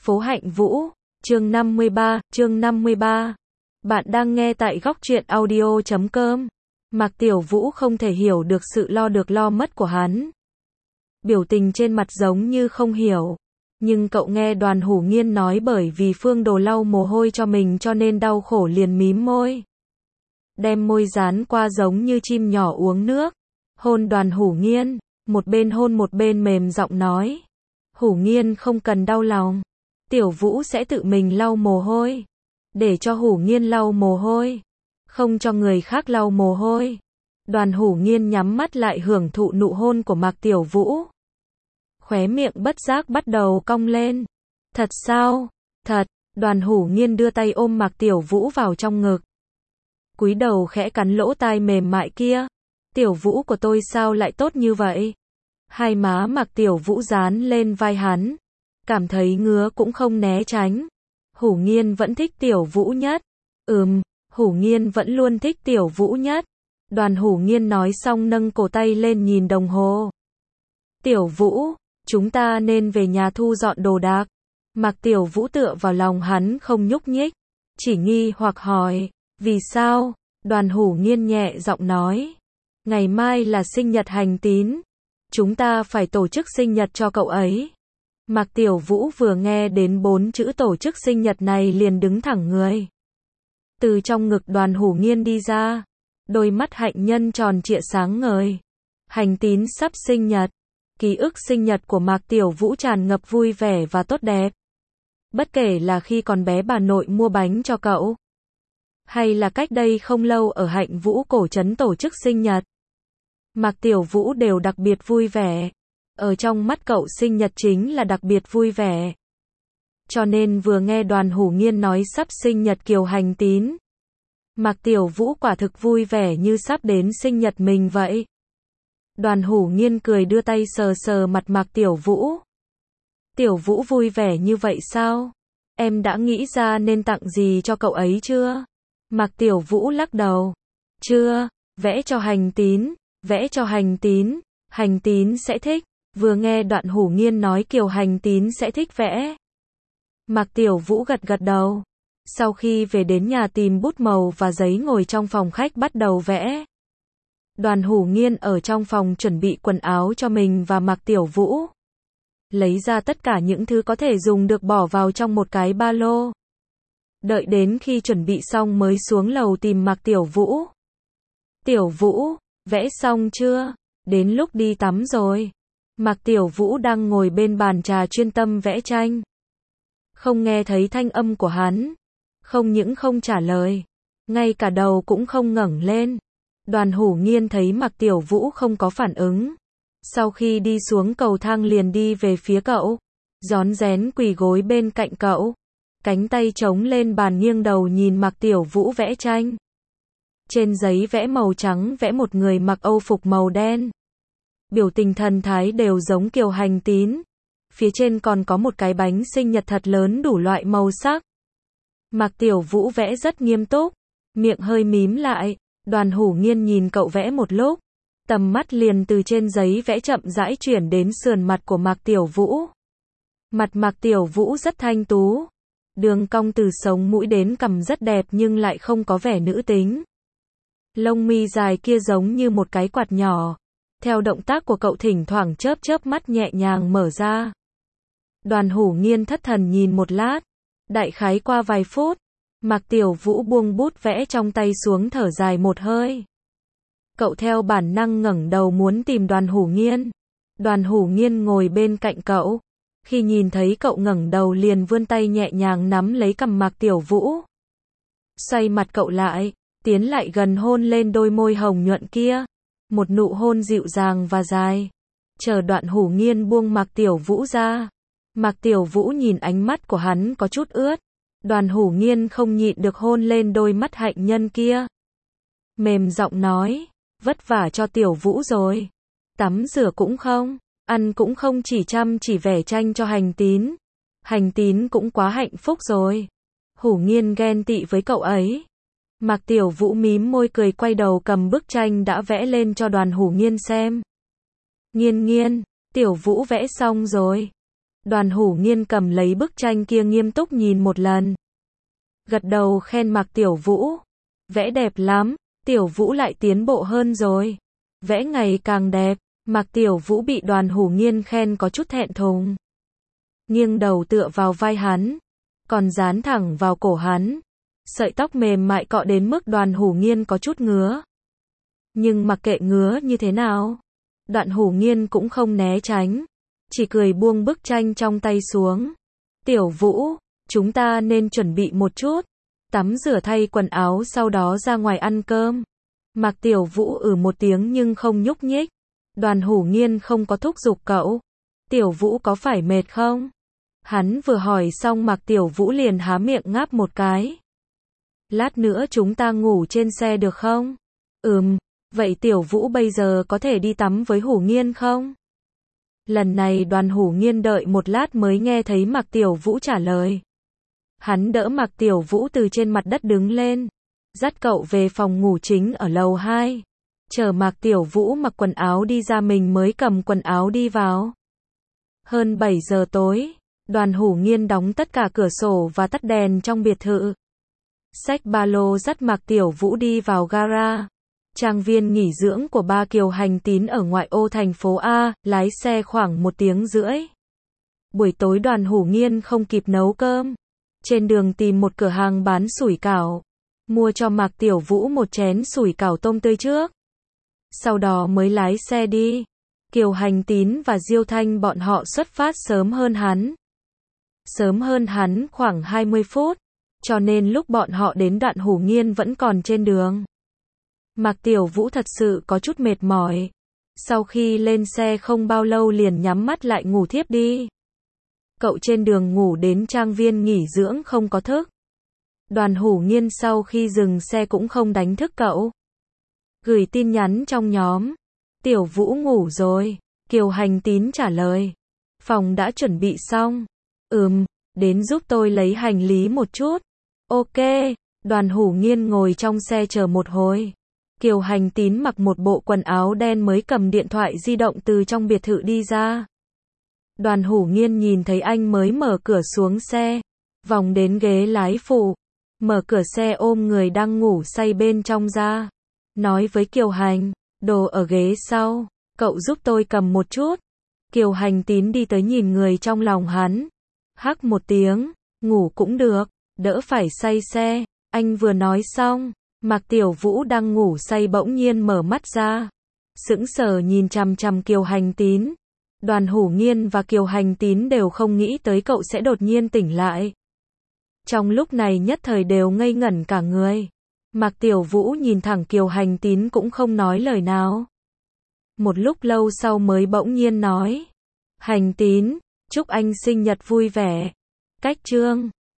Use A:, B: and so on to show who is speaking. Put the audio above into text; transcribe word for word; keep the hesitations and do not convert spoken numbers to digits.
A: Phố Hạnh Vũ, chương năm mươi ba, chương năm mươi ba. Bạn đang nghe tại góc truyện audio chấm com. Mạc Tiểu Vũ không thể hiểu được sự lo được lo mất của hắn. Biểu tình trên mặt giống như không hiểu. Nhưng cậu nghe Đoàn Hủ Nghiên nói bởi vì Phương Đồ lau mồ hôi cho mình cho nên đau khổ liền mím môi. Đem môi dán qua giống như chim nhỏ uống nước. Hôn Đoàn Hủ Nghiên, một bên hôn một bên mềm giọng nói. Hủ Nghiên không cần đau lòng. Tiểu Vũ sẽ tự mình lau mồ hôi. Để cho Hủ Nghiên lau mồ hôi. Không cho người khác lau mồ hôi. Đoàn Hủ Nghiên nhắm mắt lại hưởng thụ nụ hôn của Mạc Tiểu Vũ. Khóe miệng bất giác bắt đầu cong lên. Thật sao? Thật. Đoàn Hủ Nghiên đưa tay ôm Mạc Tiểu Vũ vào trong ngực. Cúi đầu khẽ cắn lỗ tai mềm mại kia. Tiểu Vũ của tôi sao lại tốt như vậy? Hai má Mạc Tiểu Vũ dán lên vai hắn. Cảm thấy ngứa cũng không né tránh. Hủ Nghiên vẫn thích Tiểu Vũ nhất. Ừm, Hủ Nghiên vẫn luôn thích Tiểu Vũ nhất. Đoàn Hủ Nghiên nói xong nâng cổ tay lên nhìn đồng hồ. Tiểu Vũ, chúng ta nên về nhà thu dọn đồ đạc. Mạc Tiểu Vũ tựa vào lòng hắn không nhúc nhích. Chỉ nghi hoặc hỏi, vì sao? Đoàn Hủ Nghiên nhẹ giọng nói. Ngày mai là sinh nhật Hành Tín. Chúng ta phải tổ chức sinh nhật cho cậu ấy. Mạc Tiểu Vũ vừa nghe đến bốn chữ tổ chức sinh nhật này liền đứng thẳng người. Từ trong ngực Đoàn Hủ Nghiên đi ra. Đôi mắt hạnh nhân tròn trịa sáng ngời. Hành Tín sắp sinh nhật. Ký ức sinh nhật của Mạc Tiểu Vũ tràn ngập vui vẻ và tốt đẹp. Bất kể là khi còn bé bà nội mua bánh cho cậu. Hay là cách đây không lâu ở Hạnh Vũ cổ trấn tổ chức sinh nhật. Mạc Tiểu Vũ đều đặc biệt vui vẻ. Ở trong mắt cậu sinh nhật chính là đặc biệt vui vẻ. Cho nên vừa nghe Đoàn Hủ Nghiên nói sắp sinh nhật Kiều Hành Tín. Mạc Tiểu Vũ quả thực vui vẻ như sắp đến sinh nhật mình vậy. Đoàn Hủ Nghiên cười đưa tay sờ sờ mặt Mạc Tiểu Vũ. Tiểu Vũ vui vẻ như vậy sao? Em đã nghĩ ra nên tặng gì cho cậu ấy chưa? Mạc Tiểu Vũ lắc đầu. Chưa, vẽ cho Hành Tín, vẽ cho Hành Tín, Hành Tín sẽ thích. Vừa nghe Đoàn Hủ Nghiên nói Kiều Hành Tín sẽ thích vẽ. Mạc Tiểu Vũ gật gật đầu. Sau khi về đến nhà tìm bút màu và giấy ngồi trong phòng khách bắt đầu vẽ. Đoàn Hủ Nghiên ở trong phòng chuẩn bị quần áo cho mình và Mạc Tiểu Vũ. Lấy ra tất cả những thứ có thể dùng được bỏ vào trong một cái ba lô. Đợi đến khi chuẩn bị xong mới xuống lầu tìm Mạc Tiểu Vũ. Tiểu Vũ, vẽ xong chưa? Đến lúc đi tắm rồi. Mạc Tiểu Vũ đang ngồi bên bàn trà chuyên tâm vẽ tranh. Không nghe thấy thanh âm của hắn. Không những không trả lời. Ngay cả đầu cũng không ngẩng lên. Đoàn Hủ Nghiên thấy Mạc Tiểu Vũ không có phản ứng. Sau khi đi xuống cầu thang liền đi về phía cậu. Rón rén quỳ gối bên cạnh cậu. Cánh tay chống lên bàn nghiêng đầu nhìn Mạc Tiểu Vũ vẽ tranh. Trên giấy vẽ màu trắng vẽ một người mặc âu phục màu đen. Biểu tình thần thái đều giống Kiều Hành Tín. Phía trên còn có một cái bánh sinh nhật thật lớn đủ loại màu sắc. Mạc Tiểu Vũ vẽ rất nghiêm túc. Miệng hơi mím lại. Đoàn Hủ Nghiên nhìn cậu vẽ một lúc. Tầm mắt liền từ trên giấy vẽ chậm rãi chuyển đến sườn mặt của Mạc Tiểu Vũ. Mặt Mạc Tiểu Vũ rất thanh tú. Đường cong từ sống mũi đến cằm rất đẹp nhưng lại không có vẻ nữ tính. Lông mi dài kia giống như một cái quạt nhỏ. Theo động tác của cậu thỉnh thoảng chớp chớp mắt nhẹ nhàng mở ra. Đoàn Hủ Nghiên thất thần nhìn một lát. Đại khái qua vài phút. Mạc Tiểu Vũ buông bút vẽ trong tay xuống thở dài một hơi. Cậu theo bản năng ngẩng đầu muốn tìm Đoàn Hủ Nghiên. Đoàn Hủ Nghiên ngồi bên cạnh cậu. Khi nhìn thấy cậu ngẩng đầu liền vươn tay nhẹ nhàng nắm lấy cằm Mạc Tiểu Vũ. Xoay mặt cậu lại, tiến lại gần hôn lên đôi môi hồng nhuận kia. Một nụ hôn dịu dàng và dài. Chờ Đoàn Hủ Nghiên buông Mạc Tiểu Vũ ra. Mạc Tiểu Vũ nhìn ánh mắt của hắn có chút ướt. Đoàn Hủ Nghiên không nhịn được hôn lên đôi mắt hạnh nhân kia. Mềm giọng nói, vất vả cho Tiểu Vũ rồi. Tắm rửa cũng không, ăn cũng không, chỉ chăm chỉ vẽ tranh cho Hành Tín. Hành Tín cũng quá hạnh phúc rồi. Hủ Nghiên ghen tị với cậu ấy. Mạc Tiểu Vũ mím môi cười quay đầu cầm bức tranh đã vẽ lên cho Đoàn Hủ Nghiên xem. Nghiên nghiên, Tiểu Vũ vẽ xong rồi. Đoàn Hủ Nghiên cầm lấy bức tranh kia nghiêm túc nhìn một lần. Gật đầu khen Mạc Tiểu Vũ. Vẽ đẹp lắm, Tiểu Vũ lại tiến bộ hơn rồi. Vẽ ngày càng đẹp. Mạc Tiểu Vũ bị Đoàn Hủ Nghiên khen có chút thẹn thùng. Nghiêng đầu tựa vào vai hắn, còn dán thẳng vào cổ hắn. Sợi tóc mềm mại cọ đến mức Đoàn Hủ Nghiên có chút ngứa. Nhưng mặc kệ ngứa như thế nào, Đoàn Hủ Nghiên cũng không né tránh, chỉ cười buông bức tranh trong tay xuống. Tiểu Vũ, chúng ta nên chuẩn bị một chút, tắm rửa thay quần áo sau đó ra ngoài ăn cơm. Mạc Tiểu Vũ ừ một tiếng nhưng không nhúc nhích. Đoàn Hủ Nghiên không có thúc giục cậu. Tiểu Vũ có phải mệt không? Hắn vừa hỏi xong Mạc Tiểu Vũ liền há miệng ngáp một cái. Lát nữa chúng ta ngủ trên xe được không? Ừm, vậy Tiểu Vũ bây giờ có thể đi tắm với Hủ Nghiên không? Lần này Đoàn Hủ Nghiên đợi một lát mới nghe thấy Mạc Tiểu Vũ trả lời. Hắn đỡ Mạc Tiểu Vũ từ trên mặt đất đứng lên, dắt cậu về phòng ngủ chính ở lầu hai. Chờ Mạc Tiểu Vũ mặc quần áo đi ra mình mới cầm quần áo đi vào. Hơn bảy giờ tối, Đoàn Hủ Nghiên đóng tất cả cửa sổ và tắt đèn trong biệt thự. Xách ba lô dắt Mạc Tiểu Vũ đi vào gara. Trang viên nghỉ dưỡng của ba Kiều Hành Tín ở ngoại ô thành phố A, lái xe khoảng một tiếng rưỡi. Buổi tối Đoàn Hủ Nghiên không kịp nấu cơm. Trên đường tìm một cửa hàng bán sủi cảo. Mua cho Mạc Tiểu Vũ một chén sủi cảo tôm tươi trước. Sau đó mới lái xe đi. Kiều Hành Tín và Diêu Thanh bọn họ xuất phát sớm hơn hắn. Sớm hơn hắn khoảng hai mươi phút. Cho nên lúc bọn họ đến Đoàn Hủ Nghiên vẫn còn trên đường. Mạc Tiểu Vũ thật sự có chút mệt mỏi. Sau khi lên xe không bao lâu liền nhắm mắt lại ngủ thiếp đi. Cậu trên đường ngủ đến trang viên nghỉ dưỡng không có thức. Đoàn Hủ Nghiên sau khi dừng xe cũng không đánh thức cậu. Gửi tin nhắn trong nhóm. Tiểu Vũ ngủ rồi. Kiều Hành Tín trả lời. Phòng đã chuẩn bị xong. Ừm, đến giúp tôi lấy hành lý một chút. Ok. Đoàn Hủ Nghiên ngồi trong xe chờ một hồi. Kiều Hành Tín mặc một bộ quần áo đen mới cầm điện thoại di động từ trong biệt thự đi ra. Đoàn Hủ Nghiên nhìn thấy anh mới mở cửa xuống xe, vòng đến ghế lái phụ, mở cửa xe ôm người đang ngủ say bên trong ra. Nói với Kiều Hành, đồ ở ghế sau, cậu giúp tôi cầm một chút. Kiều Hành Tín đi tới nhìn người trong lòng hắn. Hắc một tiếng, ngủ cũng được, đỡ phải say xe. Anh vừa nói xong, Mạc Tiểu Vũ đang ngủ say bỗng nhiên mở mắt ra. Sững sờ nhìn chằm chằm Kiều Hành Tín. Đoàn Hủ Nghiên và Kiều Hành Tín đều không nghĩ tới cậu sẽ đột nhiên tỉnh lại. Trong lúc này nhất thời đều ngây ngẩn cả người. Mạc Tiểu Vũ nhìn thẳng Kiều Hành Tín cũng không nói lời nào. Một lúc lâu sau mới bỗng nhiên nói. Hành Tín, chúc anh sinh nhật vui vẻ. Cách chương